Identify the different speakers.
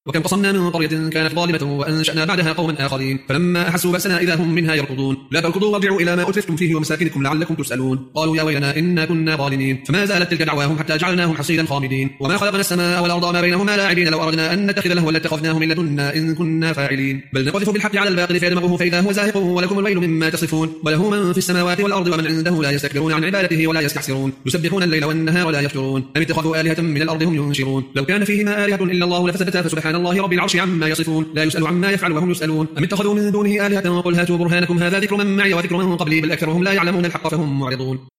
Speaker 1: وكم قصمنا من قرية كانت ظالمة وأنشأنا بعدها قوما آخرين فلما أحسوا بأسنا إذا هم منها يركضون لا تركضوا وارجعوا إلى ما أترفتم فيه ومساكنكم لعلكم تسألون قالوا يا ويلنا إنا كنا ظالمين فما زالت تلك دعواهم حتى جعلناهم حصيدا خامدين وما خلقنا السماء والأرض وما بينهما لاعبين لو أردنا أن نتخذ لهوا لاتخذناه من لدنا إن كنا فاعلين بل نقذف بالحق على الباطل فيدمغه فإذا هو زاهق ولكم الويل مما تصفون وله من في السماوات والأرض ومن عنده لا يستكبرون عن عبادته ولا يستحسرون يسبحون الليل والنهار ولا يفترون أم اتخذوا آلهة من الأرض هم ينشرون لو كان فيهما آلهة إلا الله لفسدتا فسبحان الله رب العرش عما يصفون لا يسأل عما يفعل وهم يسألون أم اتخذوا من دونه آلهة قل هاتوا برهانكم هذا ذكر من معي وذكر من قبلي بل أكثرهم لا يعلمون الحق فهم معرضون